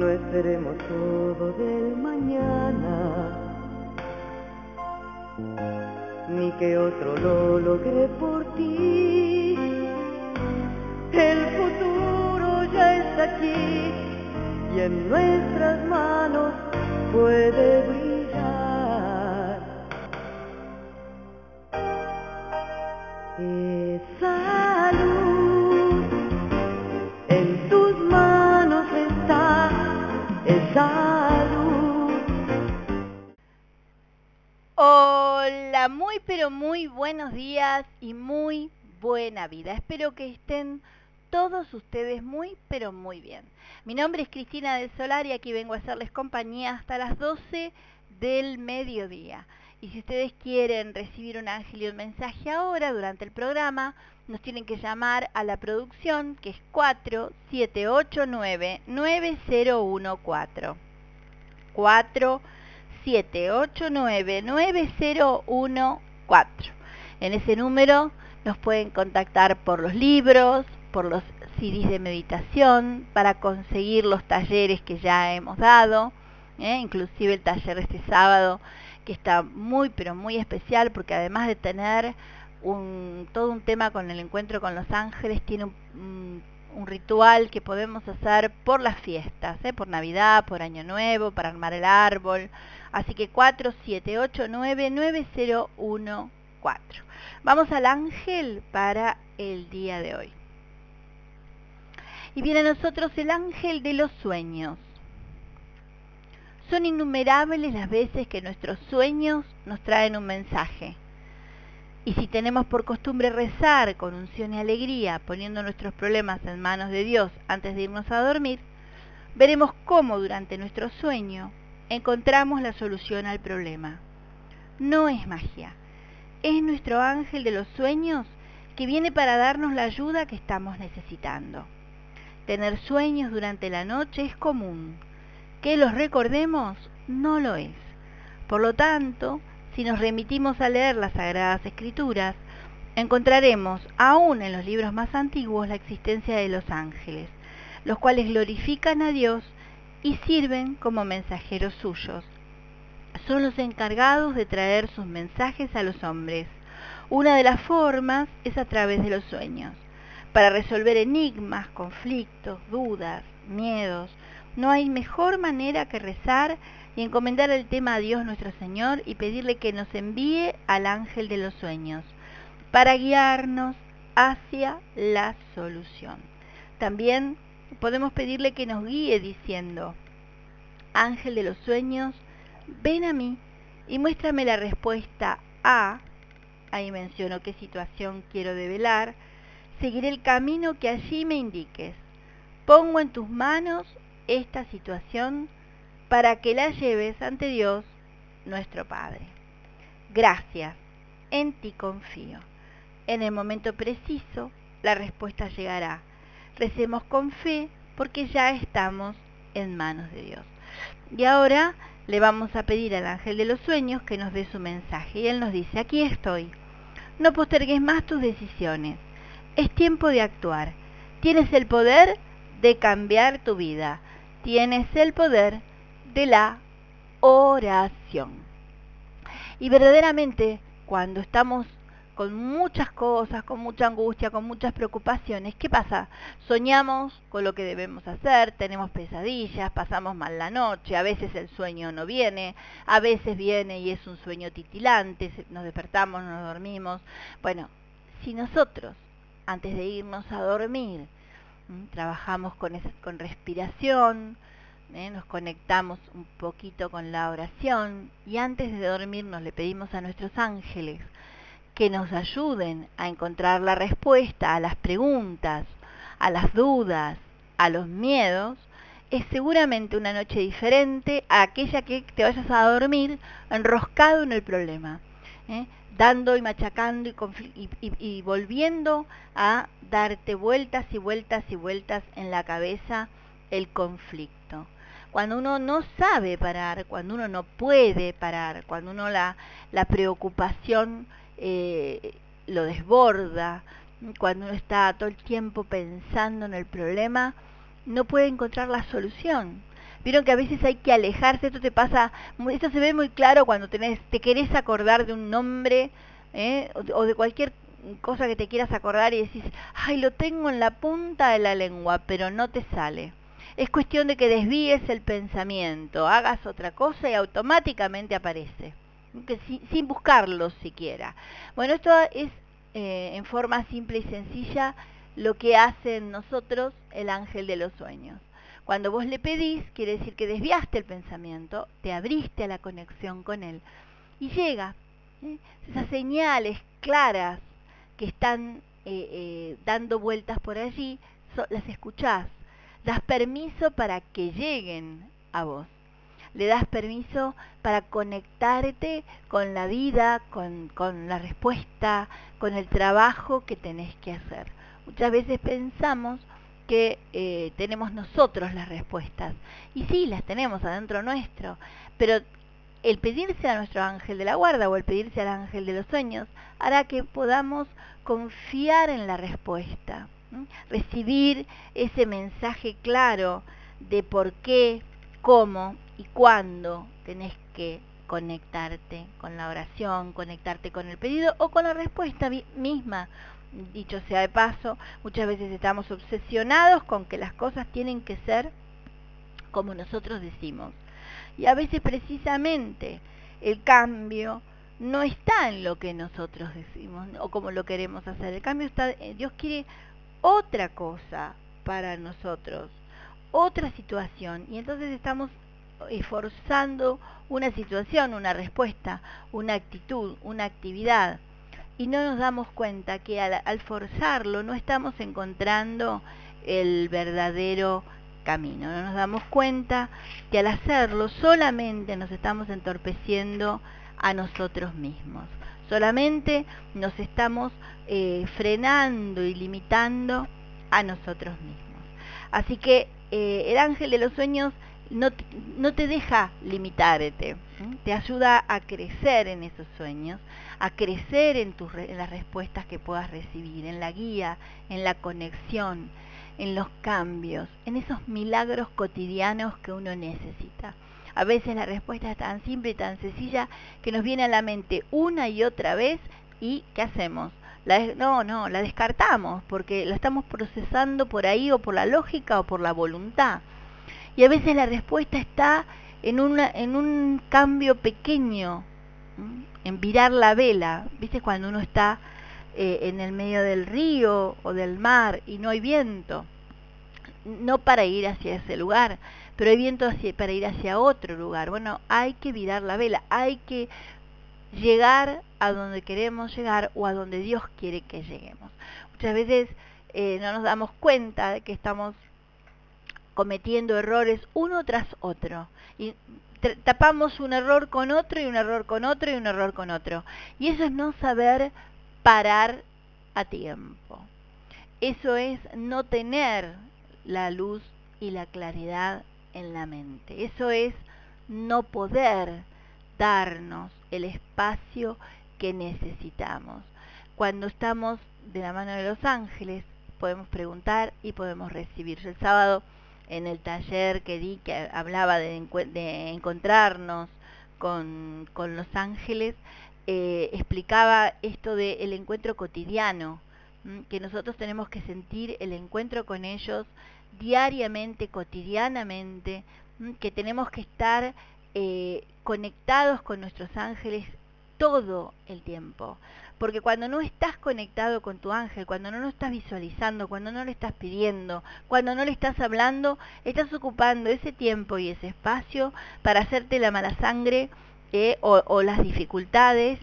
No esperemos todo del mañana, ni que otro lo logre por ti. El futuro ya está aquí y en nuestras manos puede brillar. Esa luz en tus manos está, esa luz. Hola, muy pero muy buenos días y muy buena vida. Espero que estén todos ustedes muy pero muy bien. Mi nombre es Cristina del Solar y aquí vengo a hacerles compañía hasta las 12 del mediodía. Y si ustedes quieren recibir un ángel y un mensaje ahora durante el programa, nos tienen que llamar a la producción, que es 4789-9014. 4789-9014. En ese número nos pueden contactar por los libros, por los CDs de meditación, para conseguir los talleres que ya hemos dado, inclusive el taller de este sábado, que está muy pero muy especial, porque además de tener todo un tema con el encuentro con los ángeles, tiene un ritual que podemos hacer por las fiestas, por Navidad, por Año Nuevo, para armar el árbol. Así que 4789-9014. Vamos al ángel para el día de hoy. Y viene a nosotros el ángel de los sueños. Son innumerables las veces que nuestros sueños nos traen un mensaje. Y si tenemos por costumbre rezar con unción y alegría, poniendo nuestros problemas en manos de Dios antes de irnos a dormir, veremos cómo durante nuestro sueño encontramos la solución al problema. No es magia, es nuestro ángel de los sueños que viene para darnos la ayuda que estamos necesitando. Tener sueños durante la noche es común, que los recordemos no lo es. Por lo tanto, si nos remitimos a leer las Sagradas Escrituras, encontraremos, aún en los libros más antiguos, la existencia de los ángeles, los cuales glorifican a Dios y sirven como mensajeros suyos. Son los encargados de traer sus mensajes a los hombres. Una de las formas es a través de los sueños. Para resolver enigmas, conflictos, dudas, miedos, no hay mejor manera que rezar y encomendar el tema a Dios nuestro Señor y pedirle que nos envíe al ángel de los sueños para guiarnos hacia la solución. También podemos pedirle que nos guíe diciendo: ángel de los sueños, ven a mí y muéstrame la respuesta a, ahí menciono qué situación quiero develar, seguiré el camino que allí me indiques. Pongo en tus manos esta situación para que la lleves ante Dios, nuestro Padre. Gracias, en ti confío. En el momento preciso, la respuesta llegará. Recemos con fe porque ya estamos en manos de Dios. Y ahora le vamos a pedir al ángel de los sueños que nos dé su mensaje. Y él nos dice: aquí estoy. No postergues más tus decisiones. Es tiempo de actuar. Tienes el poder de cambiar tu vida. Tienes el poder de la oración. Y verdaderamente, cuando estamos con muchas cosas, con mucha angustia, con muchas preocupaciones, ¿qué pasa? Soñamos con lo que debemos hacer, tenemos pesadillas, pasamos mal la noche, a veces el sueño no viene, a veces viene y es un sueño titilante, nos despertamos, nos dormimos. Bueno, si nosotros, antes de irnos a dormir, trabajamos con respiración, nos conectamos un poquito con la oración y antes de dormirnos le pedimos a nuestros ángeles que nos ayuden a encontrar la respuesta a las preguntas, a las dudas, a los miedos, es seguramente una noche diferente a aquella que te vayas a dormir enroscado en el problema, dando y machacando y volviendo a darte vueltas y vueltas y vueltas en la cabeza el conflicto. Cuando uno no sabe parar, cuando uno no puede parar, cuando uno la preocupación lo desborda, cuando uno está todo el tiempo pensando en el problema, no puede encontrar la solución. Vieron que a veces hay que alejarse, esto se ve muy claro cuando te querés acordar de un nombre, o de cualquier cosa que te quieras acordar y decís, ay, lo tengo en la punta de la lengua, pero no te sale. Es cuestión de que desvíes el pensamiento, hagas otra cosa y automáticamente aparece, que sin buscarlo siquiera. Bueno, esto es en forma simple y sencilla lo que hace en nosotros el ángel de los sueños. Cuando vos le pedís, quiere decir que desviaste el pensamiento, te abriste a la conexión con él y llega. Esas señales claras que están dando vueltas por allí, las escuchás, das permiso para que lleguen a vos. Le das permiso para conectarte con la vida, con la respuesta, con el trabajo que tenés que hacer. Muchas veces pensamos que tenemos nosotros las respuestas, y sí, las tenemos adentro nuestro, pero el pedirse a nuestro ángel de la guarda o el pedirse al ángel de los sueños hará que podamos confiar en la respuesta, recibir ese mensaje claro de por qué, cómo y cuándo tenés que conectarte con la oración, conectarte con el pedido o con la respuesta misma. Dicho sea de paso, muchas veces estamos obsesionados con que las cosas tienen que ser como nosotros decimos. Y a veces precisamente el cambio no está en lo que nosotros decimos o como lo queremos hacer. El cambio está, Dios quiere otra cosa para nosotros, otra situación. Y entonces estamos forzando una situación, una respuesta, una actitud, una actividad. Y no nos damos cuenta que al forzarlo no estamos encontrando el verdadero camino. No nos damos cuenta que al hacerlo solamente nos estamos entorpeciendo a nosotros mismos. Solamente nos estamos frenando y limitando a nosotros mismos. Así que el ángel de los sueños no te deja limitarte, te ayuda a crecer en esos sueños, a crecer en las respuestas que puedas recibir, en la guía, en la conexión, en los cambios, en esos milagros cotidianos que uno necesita. A veces la respuesta es tan simple y tan sencilla que nos viene a la mente una y otra vez y ¿qué hacemos? La descartamos porque la estamos procesando por ahí o por la lógica o por la voluntad. Y a veces la respuesta está en un cambio pequeño, en virar la vela. ¿Viste cuando uno está en el medio del río o del mar y no hay viento? No para ir hacia ese lugar, pero hay viento para ir hacia otro lugar. Bueno, hay que virar la vela, hay que llegar a donde queremos llegar o a donde Dios quiere que lleguemos. Muchas veces no nos damos cuenta de que estamos cometiendo errores uno tras otro y tapamos un error con otro y un error con otro y un error con otro, y eso es no saber parar a tiempo. Eso es no tener la luz y la claridad en la mente. Eso es no poder darnos el espacio que necesitamos. Cuando estamos de la mano de los ángeles podemos preguntar y podemos recibir. Yo el sábado en el taller que di, que hablaba de encontrarnos con los ángeles, explicaba esto del encuentro cotidiano, que nosotros tenemos que sentir el encuentro con ellos diariamente, cotidianamente, que tenemos que estar conectados con nuestros ángeles todo el tiempo. Porque cuando no estás conectado con tu ángel, cuando no lo estás visualizando, cuando no le estás pidiendo, cuando no le estás hablando, estás ocupando ese tiempo y ese espacio para hacerte la mala sangre o las dificultades,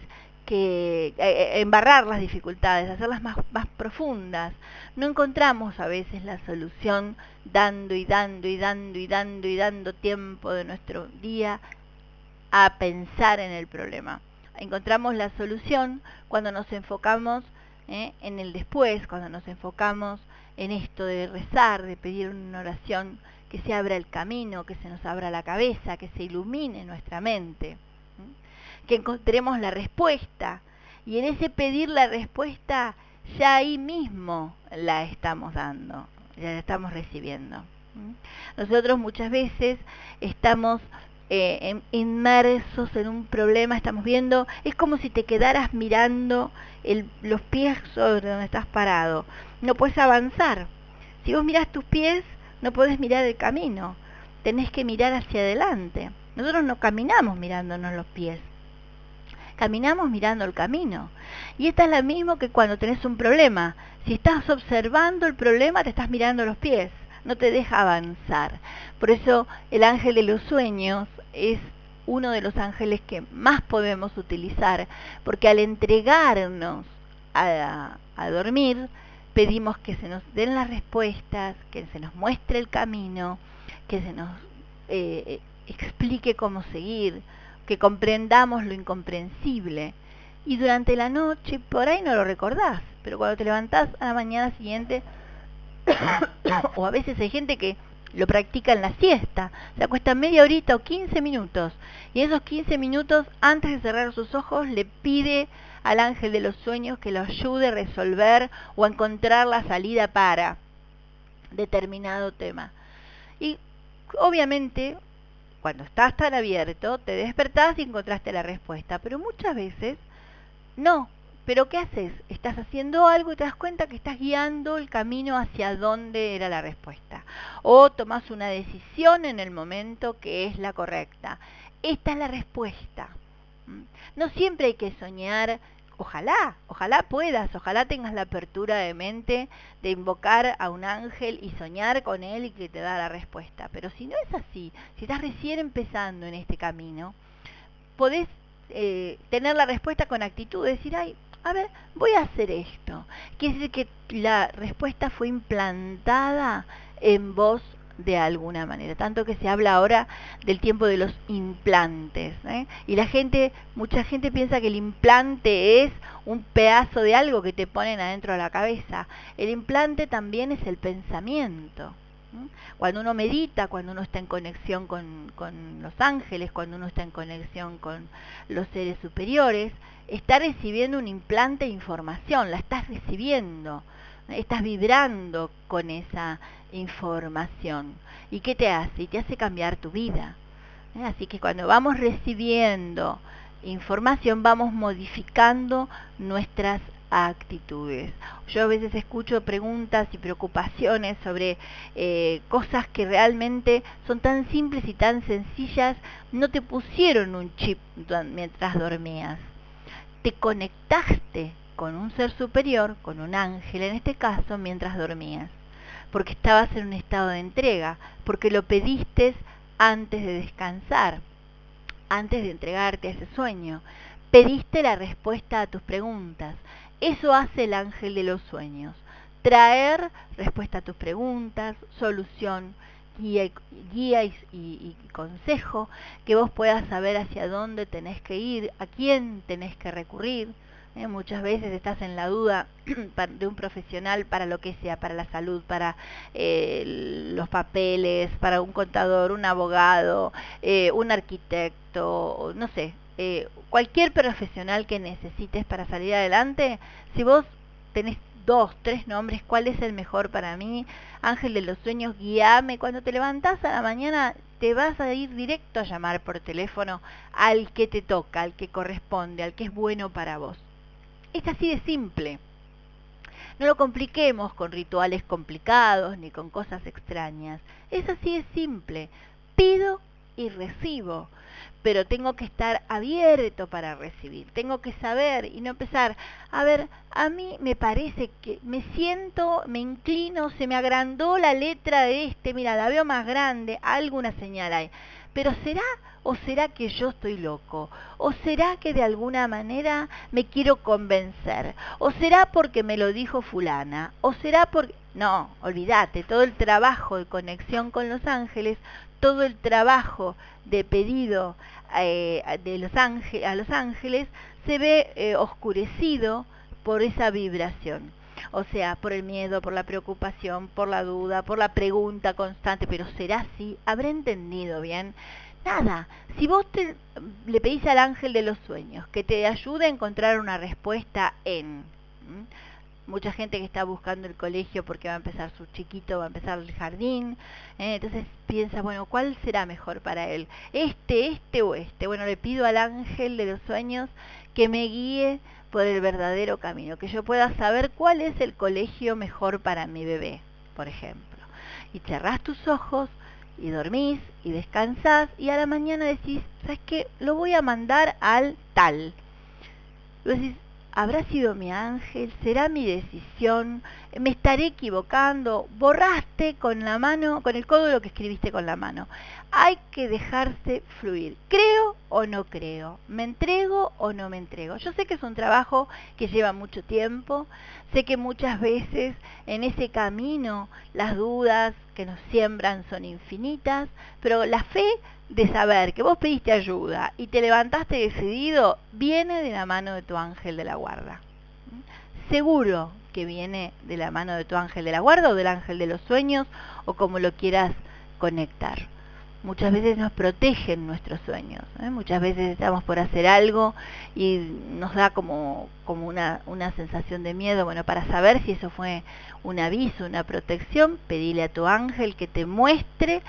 embarrar las dificultades, hacerlas más profundas. No encontramos a veces la solución dando y dando y dando y dando y dando tiempo de nuestro día a pensar en el problema. Encontramos la solución cuando nos enfocamos en el después, cuando nos enfocamos en esto de rezar, de pedir una oración, que se abra el camino, que se nos abra la cabeza, que se ilumine nuestra mente, que encontremos la respuesta, y en ese pedir la respuesta ya ahí mismo la estamos dando, ya la estamos recibiendo. Nosotros muchas veces estamos inmersos en un problema, estamos viendo, es como si te quedaras mirando los pies sobre donde estás parado. No puedes avanzar. Si vos mirás tus pies, no podés mirar el camino. Tenés que mirar hacia adelante. Nosotros no caminamos mirándonos los pies. Caminamos mirando el camino. Y esta es la misma que cuando tenés un problema. Si estás observando el problema, te estás mirando los pies. No te deja avanzar. Por eso el ángel de los sueños es uno de los ángeles que más podemos utilizar, porque al entregarnos a dormir, pedimos que se nos den las respuestas, que se nos muestre el camino, que se nos explique cómo seguir, que comprendamos lo incomprensible. Y durante la noche, por ahí no lo recordás, pero cuando te levantás a la mañana siguiente, o a veces hay gente que lo practica en la siesta, se acuesta media horita o 15 minutos, y en esos 15 minutos, antes de cerrar sus ojos, le pide al ángel de los sueños que lo ayude a resolver o a encontrar la salida para determinado tema. Y obviamente, cuando estás tan abierto, te despertás y encontraste la respuesta, pero muchas veces no. Pero ¿qué haces? Estás haciendo algo y te das cuenta que estás guiando el camino hacia donde era la respuesta. O tomás una decisión en el momento que es la correcta. Esta es la respuesta. No siempre hay que soñar. Ojalá puedas, ojalá tengas la apertura de mente de invocar a un ángel y soñar con él y que te da la respuesta. Pero si no es así, si estás recién empezando en este camino, podés tener la respuesta con actitud, decir, ay, a ver, voy a hacer esto. Quiere decir que la respuesta fue implantada en vos de alguna manera. Tanto que se habla ahora del tiempo de los implantes, ¿eh? Y mucha gente piensa que el implante es un pedazo de algo que te ponen adentro de la cabeza. El implante también es el pensamiento. Cuando uno medita, cuando uno está en conexión con los ángeles, cuando uno está en conexión con los seres superiores, está recibiendo un implante de información, la estás recibiendo, estás vibrando con esa información. ¿Y qué te hace? Y te hace cambiar tu vida. Así que cuando vamos recibiendo información, vamos modificando nuestras actitudes. Yo a veces escucho preguntas y preocupaciones sobre cosas que realmente son tan simples y tan sencillas. No te pusieron un chip mientras dormías. Te conectaste con un ser superior, con un ángel en este caso, mientras dormías. Porque estabas en un estado de entrega, porque lo pediste antes de descansar, antes de entregarte a ese sueño. Pediste la respuesta a tus preguntas. Eso hace el ángel de los sueños. Traer respuesta a tus preguntas, solución, guía y consejo, que vos puedas saber hacia dónde tenés que ir, a quién tenés que recurrir. Muchas veces estás en la duda de un profesional para lo que sea, para la salud, para los papeles, para un contador, un abogado, un arquitecto, no sé, cualquier profesional que necesites para salir adelante. Si vos tenés 2, 3 nombres, ¿cuál es el mejor para mí? Ángel de los sueños, guíame. Cuando te levantás a la mañana, te vas a ir directo a llamar por teléfono al que te toca, al que corresponde, al que es bueno para vos. Es así de simple. No lo compliquemos con rituales complicados ni con cosas extrañas. Es así de simple. Pido y recibo, pero tengo que estar abierto para recibir. Tengo que saber y no empezar, a ver, a mí me parece que me siento, me inclino, se me agrandó la letra de mira, la veo más grande, alguna señal hay. Pero ¿será o será que yo estoy loco? ¿O será que de alguna manera me quiero convencer? ¿O será porque me lo dijo fulana? ¿O será porque...? No, olvídate, todo el trabajo de conexión con los ángeles, todo el trabajo de pedido a los ángeles se ve oscurecido por esa vibración. O sea, por el miedo, por la preocupación, por la duda, por la pregunta constante. Pero ¿será así? ¿Habré entendido bien? Nada. Si vos le pedís al ángel de los sueños que te ayude a encontrar una respuesta mucha gente que está buscando el colegio porque va a empezar su chiquito, va a empezar el jardín, entonces piensa, bueno, ¿cuál será mejor para él? Este o este. Bueno, le pido al ángel de los sueños que me guíe por el verdadero camino, que yo pueda saber cuál es el colegio mejor para mi bebé, por ejemplo. Y cerrás tus ojos y dormís y descansás y a la mañana decís, ¿sabes qué? Lo voy a mandar al tal. Y vos decís, ¿habrá sido mi ángel? ¿Será mi decisión? ¿Me estaré equivocando? Borraste con la mano, con el codo lo que escribiste con la mano. Hay que dejarse fluir. ¿Creo o no creo? ¿Me entrego o no me entrego? Yo sé que es un trabajo que lleva mucho tiempo. Sé que muchas veces en ese camino las dudas que nos siembran son infinitas, pero la fe de saber que vos pediste ayuda y te levantaste decidido, viene de la mano de tu ángel de la guarda. Seguro que viene de la mano de tu ángel de la guarda o del ángel de los sueños o como lo quieras conectar. Muchas veces nos protegen nuestros sueños, muchas veces estamos por hacer algo y nos da como una sensación de miedo. Bueno, para saber si eso fue un aviso, una protección, pedile a tu ángel que te muestre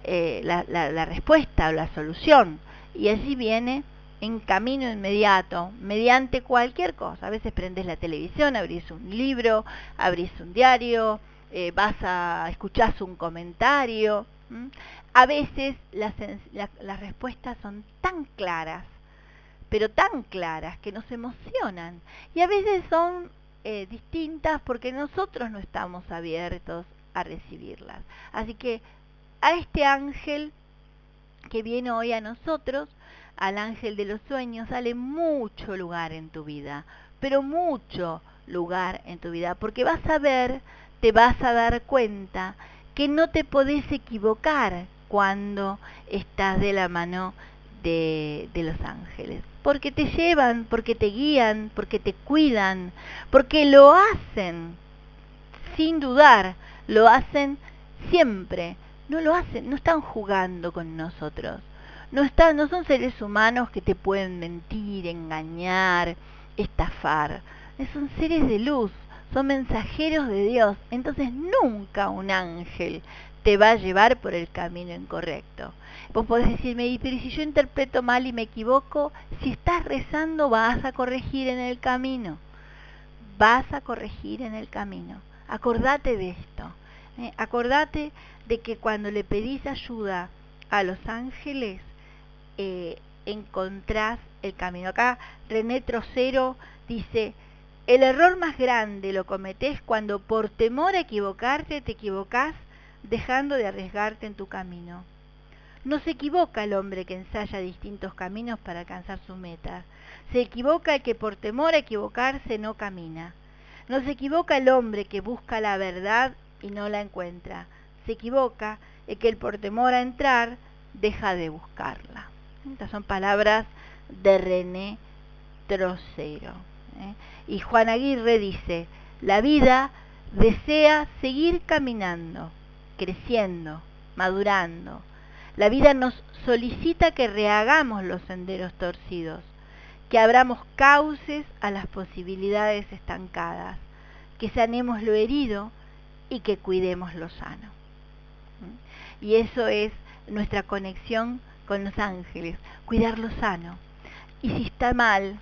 la respuesta o la solución, y allí viene en camino inmediato, mediante cualquier cosa. A veces prendes la televisión, abrís un libro, abrís un diario, escuchás un comentario. A veces las respuestas son tan claras, pero tan claras que nos emocionan, y a veces son distintas porque nosotros no estamos abiertos a recibirlas. Así que a este ángel que viene hoy a nosotros, al ángel de los sueños, sale mucho lugar en tu vida, pero mucho lugar en tu vida, porque vas a ver, te vas a dar cuenta que no te podés equivocar cuando estás de la mano de los ángeles, porque te llevan, porque te guían, porque te cuidan, porque lo hacen sin dudar, lo hacen siempre. No lo hacen, no están jugando con nosotros. No son seres humanos que te pueden mentir, engañar, estafar. Son seres de luz, son mensajeros de Dios. Entonces nunca un ángel te va a llevar por el camino incorrecto. Vos podés decirme, pero si yo interpreto mal y me equivoco, si estás rezando vas a corregir en el camino. Vas a corregir en el camino. Acordate de esto. Acordate de que cuando le pedís ayuda a los ángeles, encontrás el camino. Acá René Trocero dice, el error más grande lo cometés cuando por temor a equivocarte te equivocás dejando de arriesgarte en tu camino. No se equivoca el hombre que ensaya distintos caminos para alcanzar su meta. Se equivoca el que por temor a equivocarse no camina. No se equivoca el hombre que busca la verdad y no la encuentra. Se equivoca el que por temor a entrar deja de buscarla. Estas son palabras de René Trocero. Y Juan Aguirre dice, la vida desea seguir caminando, creciendo, madurando. La vida nos solicita que rehagamos los senderos torcidos, que abramos cauces a las posibilidades estancadas, que sanemos lo herido y que cuidemos lo sano. Y eso es nuestra conexión con los ángeles, cuidar lo sano. Y si está mal,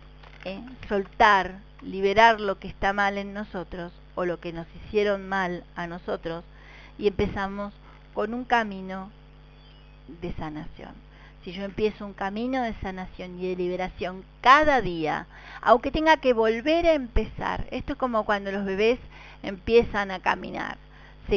soltar, liberar lo que está mal en nosotros o lo que nos hicieron mal a nosotros, y empezamos con un camino de sanación. Si yo empiezo un camino de sanación y de liberación cada día, aunque tenga que volver a empezar, esto es como cuando los bebés empiezan a caminar, se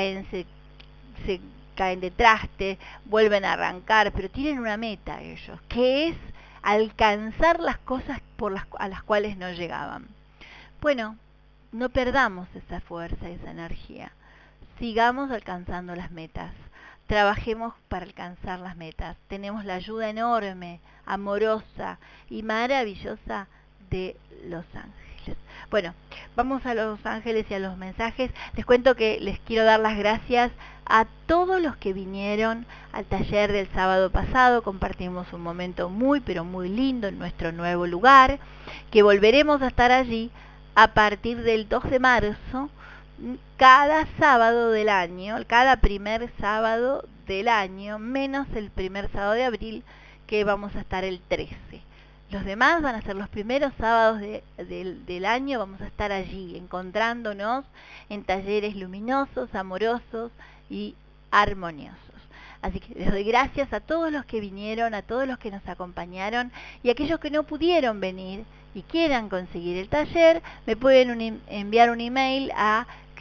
caen de traste, vuelven a arrancar, pero tienen una meta ellos, que es alcanzar las cosas a las cuales no llegaban. Bueno, no perdamos esa fuerza, esa energía. Sigamos alcanzando las metas. Trabajemos para alcanzar las metas. Tenemos la ayuda enorme, amorosa y maravillosa de los ángeles. Bueno, vamos a los ángeles y a los mensajes. Les cuento que les quiero dar las gracias a todos los que vinieron al taller del sábado pasado. Compartimos un momento muy, pero muy lindo en nuestro nuevo lugar, que volveremos a estar allí a partir del 2 de marzo, cada sábado del año, cada primer sábado del año, menos el primer sábado de abril, que vamos a estar el 13. Los demás van a ser los primeros sábados del año, vamos a estar allí, encontrándonos en talleres luminosos, amorosos y armoniosos. Así que les doy gracias a todos los que vinieron, a todos los que nos acompañaron, y a aquellos que no pudieron venir y quieran conseguir el taller, me pueden enviar un email a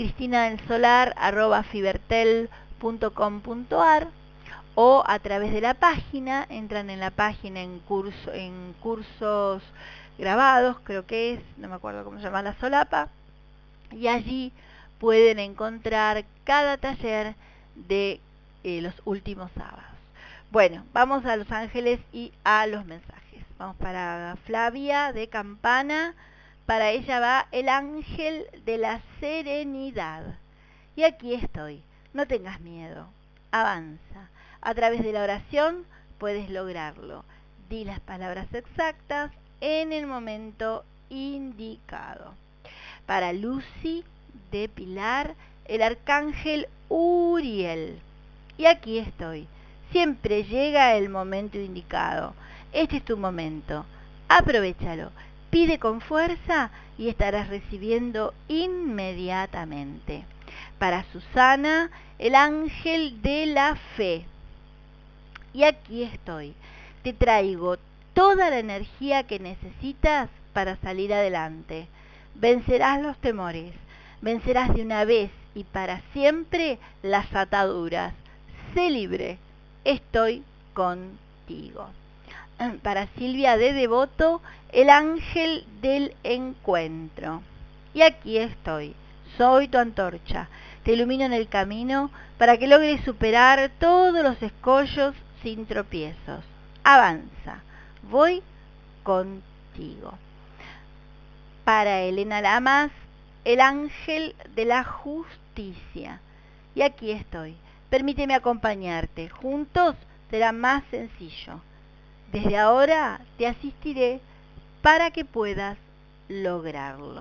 cristinadelsolar@fibertel.com.ar o a través de la página. Entran en la página en cursos grabados, creo que es, no me acuerdo cómo se llama la solapa, y allí pueden encontrar cada taller de los últimos sábados. Bueno, vamos a Los Ángeles y a los mensajes. Vamos para Flavia de Campana. Para ella va el ángel de la serenidad. Y aquí estoy. No tengas miedo. Avanza. A través de la oración puedes lograrlo. Di las palabras exactas en el momento indicado. Para Lucy de Pilar, el arcángel Uriel. Y aquí estoy. Siempre llega el momento indicado. Este es tu momento. Aprovechalo. Pide con fuerza y estarás recibiendo inmediatamente. Para Susana, el ángel de la fe. Y aquí estoy. Te traigo toda la energía que necesitas para salir adelante. Vencerás los temores. Vencerás de una vez y para siempre las ataduras. Sé libre. Estoy contigo. Para Silvia de Devoto, el ángel del encuentro. Y aquí estoy. Soy tu antorcha. Te ilumino en el camino para que logres superar todos los escollos sin tropiezos. Avanza. Voy contigo. Para Elena Lamas, el ángel de la justicia. Y aquí estoy. Permíteme acompañarte. Juntos será más sencillo. Desde ahora te asistiré para que puedas lograrlo.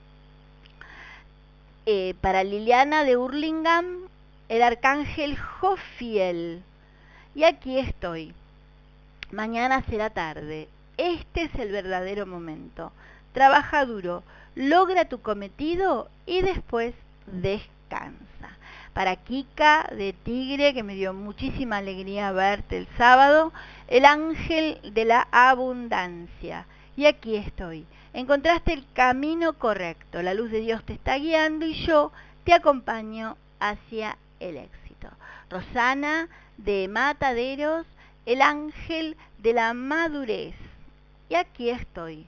Para Liliana de Hurlingham, el arcángel Jofiel. Y aquí estoy. Mañana será tarde. Este es el verdadero momento. Trabaja duro, logra tu cometido y después descansa. Para Kika de Tigre, que me dio muchísima alegría verte el sábado, el ángel de la abundancia. Y aquí estoy. Encontraste el camino correcto. La luz de Dios te está guiando y yo te acompaño hacia el éxito. Rosana de Mataderos, el ángel de la madurez. Y aquí estoy.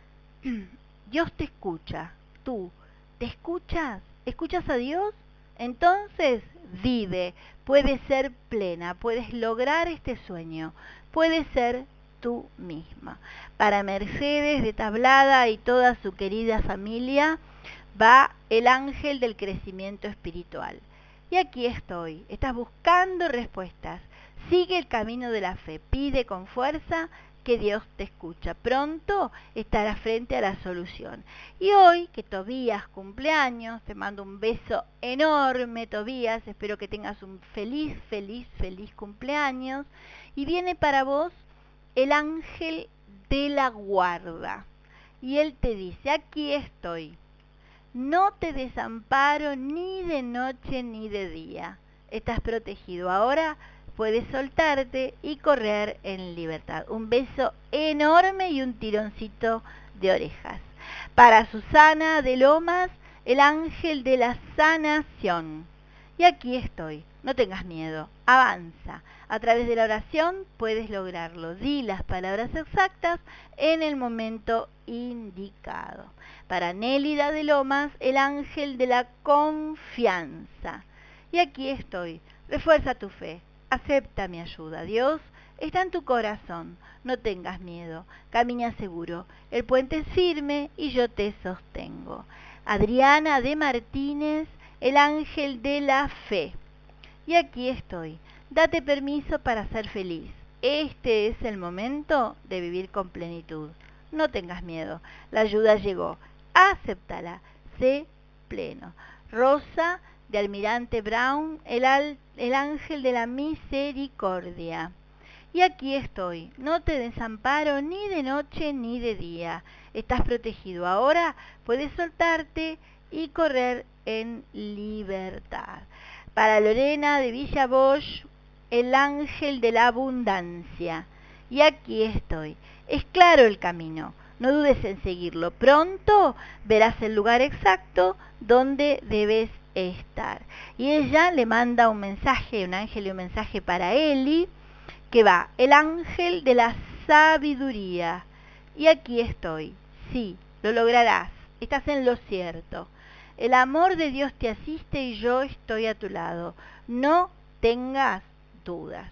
Dios te escucha. ¿Tú te escuchas? ¿Escuchas a Dios? Entonces vive. Puedes ser plena. Puedes lograr este sueño. Puedes ser tú misma. Para Mercedes de Tablada y toda su querida familia va el ángel del crecimiento espiritual. Y aquí estoy. Estás buscando respuestas. Sigue el camino de la fe. Pide con fuerza que Dios te escucha. Pronto estarás frente a la solución. Y hoy, que Tobías cumpleaños, te mando un beso enorme, Tobías. Espero que tengas un feliz, feliz, feliz cumpleaños. Y viene para vos el ángel de la guarda. Y él te dice, aquí estoy. No te desamparo ni de noche ni de día. Estás protegido. Ahora puedes soltarte y correr en libertad. Un beso enorme y un tironcito de orejas. Para Susana de Lomas, el ángel de la sanación. Y aquí estoy. No tengas miedo. Avanza. A través de la oración puedes lograrlo. Di las palabras exactas en el momento indicado. Para Nélida de Lomas, el ángel de la confianza. Y aquí estoy. Refuerza tu fe. Acepta mi ayuda. Dios está en tu corazón. No tengas miedo. Camina seguro. El puente es firme y yo te sostengo. Adriana de Martínez, el ángel de la fe. Y aquí estoy. Date permiso para ser feliz. Este es el momento de vivir con plenitud. No tengas miedo. La ayuda llegó. acéptala, sé pleno. Rosa de Almirante Brown, el ángel de la misericordia. Y aquí estoy, no te desamparo ni de noche ni de día. Estás protegido ahora, puedes soltarte y correr en libertad. Para Lorena de Villa Bosch, el ángel de la abundancia. Y aquí estoy, es claro el camino, no dudes en seguirlo. Pronto verás el lugar exacto donde debes estar. Y ella le manda un mensaje, un ángel y un mensaje para Eli, que va, el ángel de la sabiduría. Y aquí estoy, sí, lo lograrás, estás en lo cierto. El amor de Dios te asiste y yo estoy a tu lado. No tengas dudas.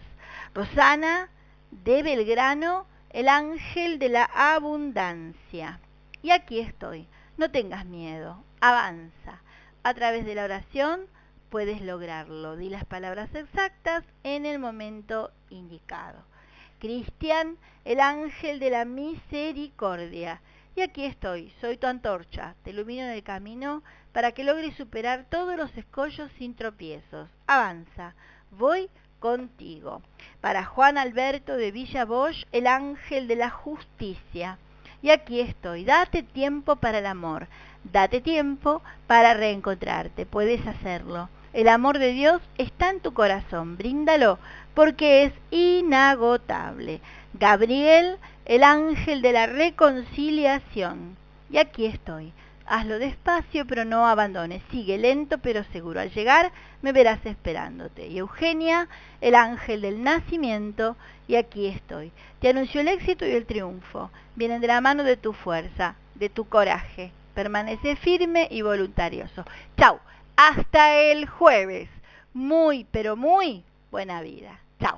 Rosana de Belgrano, el ángel de la abundancia. Y aquí estoy, no tengas miedo, avanza. A través de la oración puedes lograrlo. Di las palabras exactas en el momento indicado. Cristian, el ángel de la misericordia. Y aquí estoy, soy tu antorcha, te ilumino en el camino para que logres superar todos los escollos sin tropiezos. Avanza, voy contigo. Para Juan Alberto de Villa Bosch, el ángel de la justicia. Y aquí estoy, date tiempo para el amor, date tiempo para reencontrarte, puedes hacerlo. El amor de Dios está en tu corazón, bríndalo, porque es inagotable. Gabriel, el ángel de la reconciliación. Y aquí estoy. Hazlo despacio, pero no abandones. Sigue lento, pero seguro. Al llegar, me verás esperándote. Y Eugenia, el ángel del nacimiento. Y aquí estoy. Te anuncio el éxito y el triunfo. Vienen de la mano de tu fuerza, de tu coraje. Permanece firme y voluntarioso. Chau. Hasta el jueves. Muy, pero muy buena vida. Chao.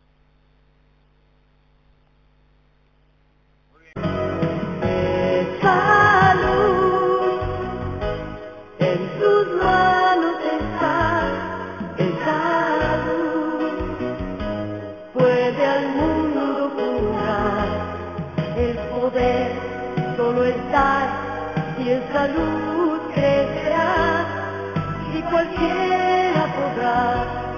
Esa luz en tus manos está, esa luz puede al mundo curar. El poder solo está y esa luz crecerá y cualquiera podrá